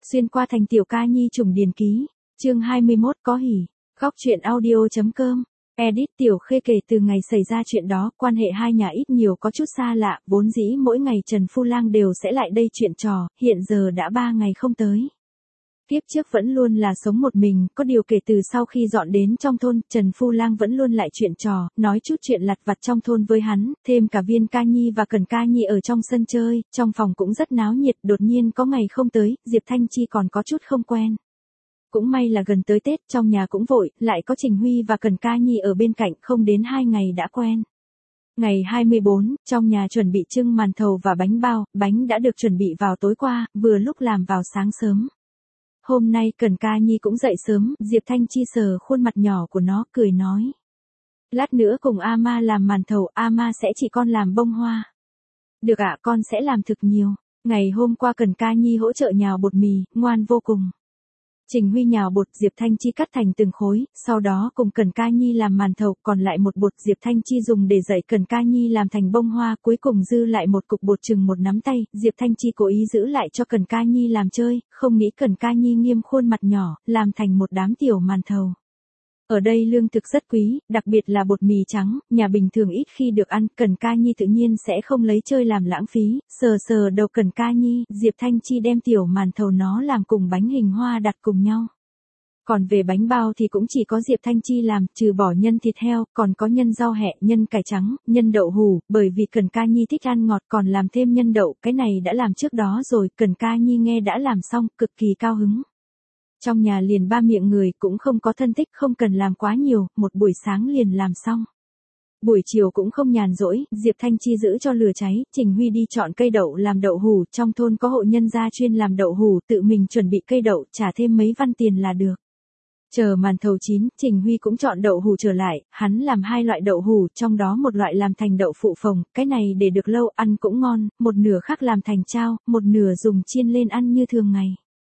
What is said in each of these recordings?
Xuyên qua thành tiểu ca nhi trùng điền ký, chương 21 có hỉ, góc truyện audio.com. Edit Tiểu Khê kể từ ngày xảy ra chuyện đó, quan hệ hai nhà ít nhiều có chút xa lạ, vốn dĩ mỗi ngày Trần Phu Lang đều sẽ lại đây chuyện trò, hiện giờ đã 3 ngày không tới. Kiếp trước vẫn luôn là sống một mình, có điều kể từ sau khi dọn đến trong thôn, Trần Phu Lang vẫn luôn lại chuyện trò, nói chút chuyện lặt vặt trong thôn với hắn, thêm cả Viên Ca Nhi và Cần Ca Nhi ở trong sân chơi, trong phòng cũng rất náo nhiệt, đột nhiên có ngày không tới, Diệp Thanh Chi còn có chút không quen. Cũng may là gần tới Tết, trong nhà cũng vội, lại có Trình Huy và Cần Ca Nhi ở bên cạnh, không đến 2 ngày đã quen. Ngày 24, trong nhà chuẩn bị trưng màn thầu và bánh bao, bánh đã được chuẩn bị vào tối qua, vừa lúc làm vào sáng sớm. Hôm nay Cần Ca Nhi cũng dậy sớm, Diệp Thanh Chi sờ khuôn mặt nhỏ của nó, cười nói. Lát nữa cùng A-ma làm màn thầu, A-ma sẽ chỉ con làm bông hoa. Được ạ, con sẽ làm thực nhiều. Ngày hôm qua Cần Ca Nhi hỗ trợ nhào bột mì, ngoan vô cùng. Trình Huy nhào bột, Diệp Thanh Chi cắt thành từng khối, sau đó cùng Cần Ca Nhi làm màn thầu, còn lại một bột Diệp Thanh Chi dùng để dạy Cần Ca Nhi làm thành bông hoa, cuối cùng dư lại một cục bột chừng một nắm tay, Diệp Thanh Chi cố ý giữ lại cho Cần Ca Nhi làm chơi, không nghĩ Cần Ca Nhi nghiêm khuôn mặt nhỏ, làm thành một đám tiểu màn thầu. Ở đây lương thực rất quý, đặc biệt là bột mì trắng, nhà bình thường ít khi được ăn, Cần Ca Nhi tự nhiên sẽ không lấy chơi làm lãng phí, sờ sờ đầu Cần Ca Nhi, Diệp Thanh Chi đem tiểu màn thầu nó làm cùng bánh hình hoa đặt cùng nhau. Còn về bánh bao thì cũng chỉ có Diệp Thanh Chi làm, trừ bỏ nhân thịt heo, còn có nhân rau hẹ, nhân cải trắng, nhân đậu hủ, bởi vì Cần Ca Nhi thích ăn ngọt còn làm thêm nhân đậu, cái này đã làm trước đó rồi, Cần Ca Nhi nghe đã làm xong, cực kỳ cao hứng. Trong nhà liền 3 miệng người, cũng không có thân thích, không cần làm quá nhiều, một buổi sáng liền làm xong. Buổi chiều cũng không nhàn rỗi, Diệp Thanh Chi giữ cho lửa cháy, Trình Huy đi chọn cây đậu làm đậu hủ, trong thôn có hộ nhân gia chuyên làm đậu hủ, tự mình chuẩn bị cây đậu, trả thêm mấy văn tiền là được. Chờ màn thầu chín, Trình Huy cũng chọn đậu hủ trở lại, hắn làm 2 loại đậu hủ, trong đó một loại làm thành đậu phụ phồng, cái này để được lâu ăn cũng ngon, một nửa khác làm thành chao, một nửa dùng chiên lên ăn như thường ngày.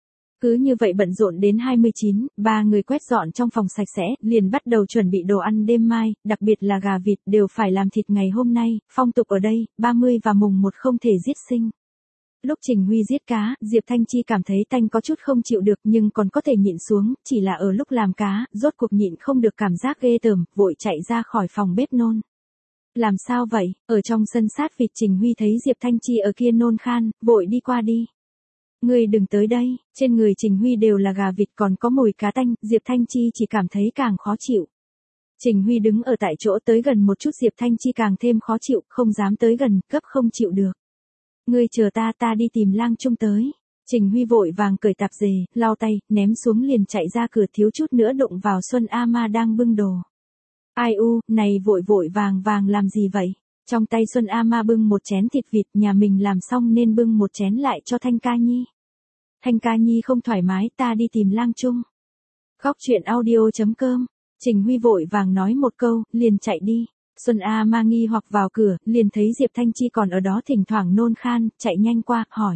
Cứ như vậy bận rộn đến 29, 3 người quét dọn trong phòng sạch sẽ, liền bắt đầu chuẩn bị đồ ăn đêm mai, đặc biệt là gà vịt đều phải làm thịt ngày hôm nay, phong tục ở đây, 30 và mùng 1 không thể giết sinh. Lúc Trình Huy giết cá, Diệp Thanh Chi cảm thấy tanh có chút không chịu được nhưng còn có thể nhịn xuống, chỉ là ở lúc làm cá, rốt cuộc nhịn không được cảm giác ghê tởm, vội chạy ra khỏi phòng bếp nôn. Làm sao vậy? Ở trong sân sát vịt Trình Huy thấy Diệp Thanh Chi ở kia nôn khan, vội đi qua đi. Ngươi đừng tới đây, trên người Trình Huy đều là gà vịt còn có mùi cá tanh, Diệp Thanh Chi chỉ cảm thấy càng khó chịu. Trình Huy đứng ở tại chỗ tới gần một chút Diệp Thanh Chi càng thêm khó chịu, không dám tới gần, gấp không chịu được. Ngươi chờ ta đi tìm Lang Trung tới. Trình Huy vội vàng cởi tạp dề, lau tay, ném xuống liền chạy ra cửa thiếu chút nữa đụng vào Xuân A-ma đang bưng đồ. Ai u, này vội vàng làm gì vậy? Trong tay Xuân A-ma bưng một chén thịt vịt nhà mình làm xong nên bưng một chén lại cho Thanh Ca Nhi. Thanh Ca Nhi không thoải mái ta đi tìm Lang Trung. Góc truyện audio.com. Trình Huy vội vàng nói một câu, liền chạy đi. Xuân A-ma nghi hoặc vào cửa, liền thấy Diệp Thanh Chi còn ở đó thỉnh thoảng nôn khan, chạy nhanh qua, hỏi.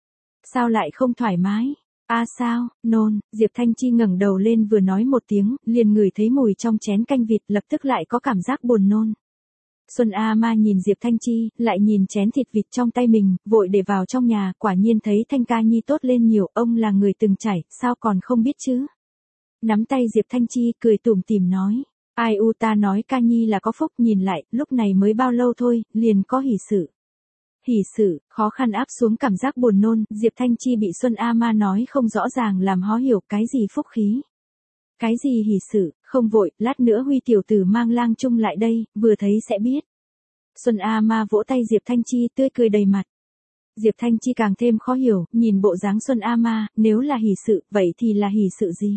Sao lại không thoải mái? Sao, nôn, Diệp Thanh Chi ngẩng đầu lên vừa nói một tiếng, liền ngửi thấy mùi trong chén canh vịt lập tức lại có cảm giác buồn nôn. Xuân A-ma nhìn Diệp Thanh Chi, lại nhìn chén thịt vịt trong tay mình, vội để vào trong nhà, quả nhiên thấy Thanh Ca Nhi tốt lên nhiều, ông là người từng trải, sao còn không biết chứ? Nắm tay Diệp Thanh Chi, cười tủm tỉm nói. Ai u ta nói Ca Nhi là có phúc, nhìn lại, lúc này mới bao lâu thôi, liền có hỷ sự. Hỷ sự, khó khăn áp xuống cảm giác buồn nôn, Diệp Thanh Chi bị Xuân A-ma nói không rõ ràng làm hó hiểu cái gì phúc khí. Cái gì hỷ sự, không vội, lát nữa Huy tiểu tử mang Lang Trung lại đây, vừa thấy sẽ biết. Xuân A-ma vỗ tay Diệp Thanh Chi tươi cười đầy mặt. Diệp Thanh Chi càng thêm khó hiểu, nhìn bộ dáng Xuân A-ma, nếu là hỷ sự, vậy thì là hỷ sự gì?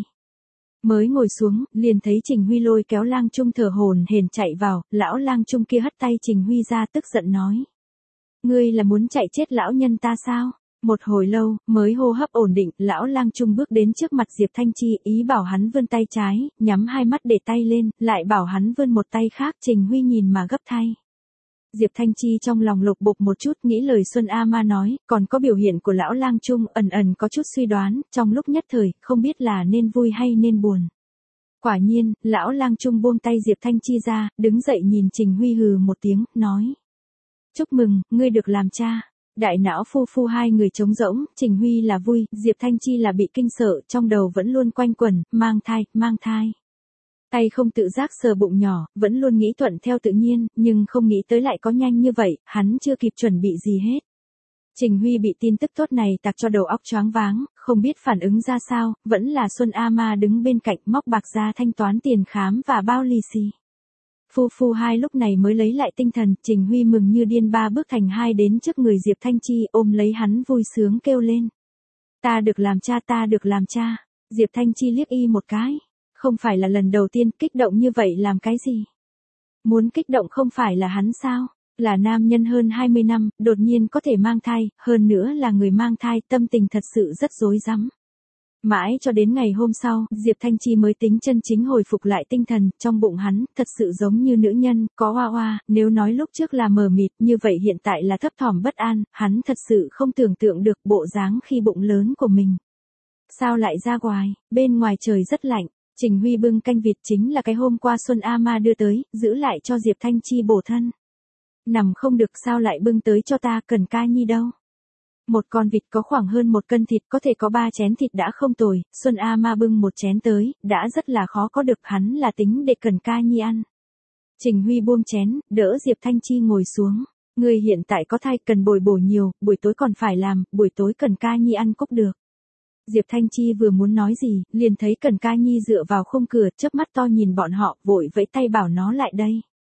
Mới ngồi xuống, liền thấy Trình Huy lôi kéo Lang Trung thở hổn hển chạy vào, lão Lang Trung kia hất tay Trình Huy ra tức giận nói. Ngươi là muốn chạy chết lão nhân ta sao? Một hồi lâu, mới hô hấp ổn định, lão Lang Trung bước đến trước mặt Diệp Thanh Chi, ý bảo hắn vươn tay trái, nhắm hai mắt để tay lên, lại bảo hắn vươn một tay khác, Trình Huy nhìn mà gấp thay. Diệp Thanh Chi trong lòng lục bục một chút nghĩ lời Xuân A-ma nói, còn có biểu hiện của lão Lang Trung ẩn có chút suy đoán, trong lúc nhất thời, không biết là nên vui hay nên buồn. Quả nhiên, lão Lang Trung buông tay Diệp Thanh Chi ra, đứng dậy nhìn Trình Huy hừ một tiếng, nói. Chúc mừng, ngươi được làm cha. Đại não Phu Phu hai người trống rỗng, Trình Huy là vui, Diệp Thanh Chi là bị kinh sợ, trong đầu vẫn luôn quanh quẩn, mang thai. Tay không tự giác sờ bụng nhỏ, vẫn luôn nghĩ thuận theo tự nhiên, nhưng không nghĩ tới lại có nhanh như vậy, hắn chưa kịp chuẩn bị gì hết. Trình Huy bị tin tức tốt này tạc cho đầu óc choáng váng, không biết phản ứng ra sao, vẫn là Xuân A Ma đứng bên cạnh móc bạc ra thanh toán tiền khám và bao lì xì. Phu Phu hai lúc này mới lấy lại tinh thần, Trình Huy mừng như điên ba bước thành hai đến trước người Diệp Thanh Chi ôm lấy hắn vui sướng kêu lên. Ta được làm cha. Diệp Thanh Chi liếc y một cái. Không phải là lần đầu tiên kích động như vậy làm cái gì? Muốn kích động không phải là hắn sao? Là nam nhân hơn 20 năm, đột nhiên có thể mang thai, hơn nữa là người mang thai, tâm tình thật sự rất rối rắm. Mãi cho đến ngày hôm sau, Diệp Thanh Chi mới tính chân chính hồi phục lại tinh thần, trong bụng hắn, thật sự giống như nữ nhân, có hoa hoa, nếu nói lúc trước là mờ mịt, như vậy hiện tại là thấp thỏm bất an, hắn thật sự không tưởng tượng được bộ dáng khi bụng lớn của mình. Sao lại ra ngoài, bên ngoài trời rất lạnh, Trình Huy bưng canh vịt chính là cái hôm qua Xuân A Ma đưa tới, giữ lại cho Diệp Thanh Chi bổ thân. Nằm không được sao lại bưng tới cho ta, Cần Ca Nhi đâu. Một con vịt có khoảng hơn 1 cân thịt, có thể có 3 chén thịt đã không tồi, Xuân A Ma bưng một chén tới, đã rất là khó có được, hắn là tính để Cần Ca Nhi ăn. Trình Huy buông chén, đỡ Diệp Thanh Chi ngồi xuống. Người hiện tại có thai cần bồi bổ nhiều, buổi tối còn phải làm, buổi tối Cần Ca Nhi ăn cốc được. Diệp Thanh Chi vừa muốn nói gì, liền thấy Cần Ca Nhi dựa vào khung cửa, chớp mắt to nhìn bọn họ, vội vẫy tay bảo nó lại đây.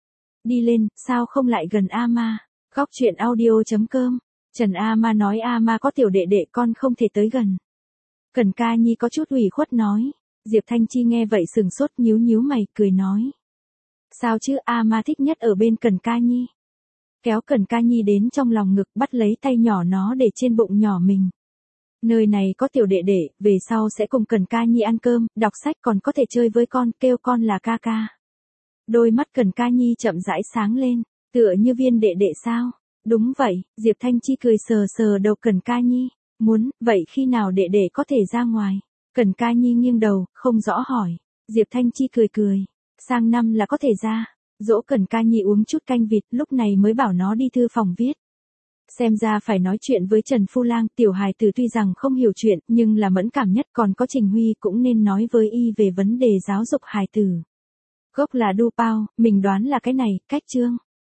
Đi lên, sao không lại gần A Ma? Góc truyện audio.com. Trần A Ma nói A Ma có tiểu đệ đệ con không thể tới gần. Cần Ca Nhi có chút ủy khuất nói. Diệp Thanh Chi nghe vậy sừng sốt nhíu mày, cười nói. Sao chứ, A Ma thích nhất ở bên Cần Ca Nhi. Kéo Cần Ca Nhi đến trong lòng ngực, bắt lấy tay nhỏ nó để trên bụng nhỏ mình. Nơi này có tiểu đệ đệ, về sau sẽ cùng Cần Ca Nhi ăn cơm, đọc sách, còn có thể chơi với con, kêu con là ca ca. Đôi mắt Cần Ca Nhi chậm rãi sáng lên, tựa như viên đệ đệ sao? Đúng vậy, Diệp Thanh Chi cười sờ đầu Cần Ca Nhi. Muốn, vậy khi nào đệ đệ có thể ra ngoài? Cần Ca Nhi nghiêng đầu, không rõ hỏi. Diệp Thanh Chi cười. Sang năm là có thể ra. Dỗ Cần Ca Nhi uống chút canh vịt, lúc này mới bảo nó đi thư phòng viết. Xem ra phải nói chuyện với Trần Phu Lang, tiểu hài tử tuy rằng không hiểu chuyện, nhưng là mẫn cảm nhất, còn có Trình Huy cũng nên nói với y về vấn đề giáo dục hài tử. Gốc là Du Pao, mình đoán là cái này, cách chương.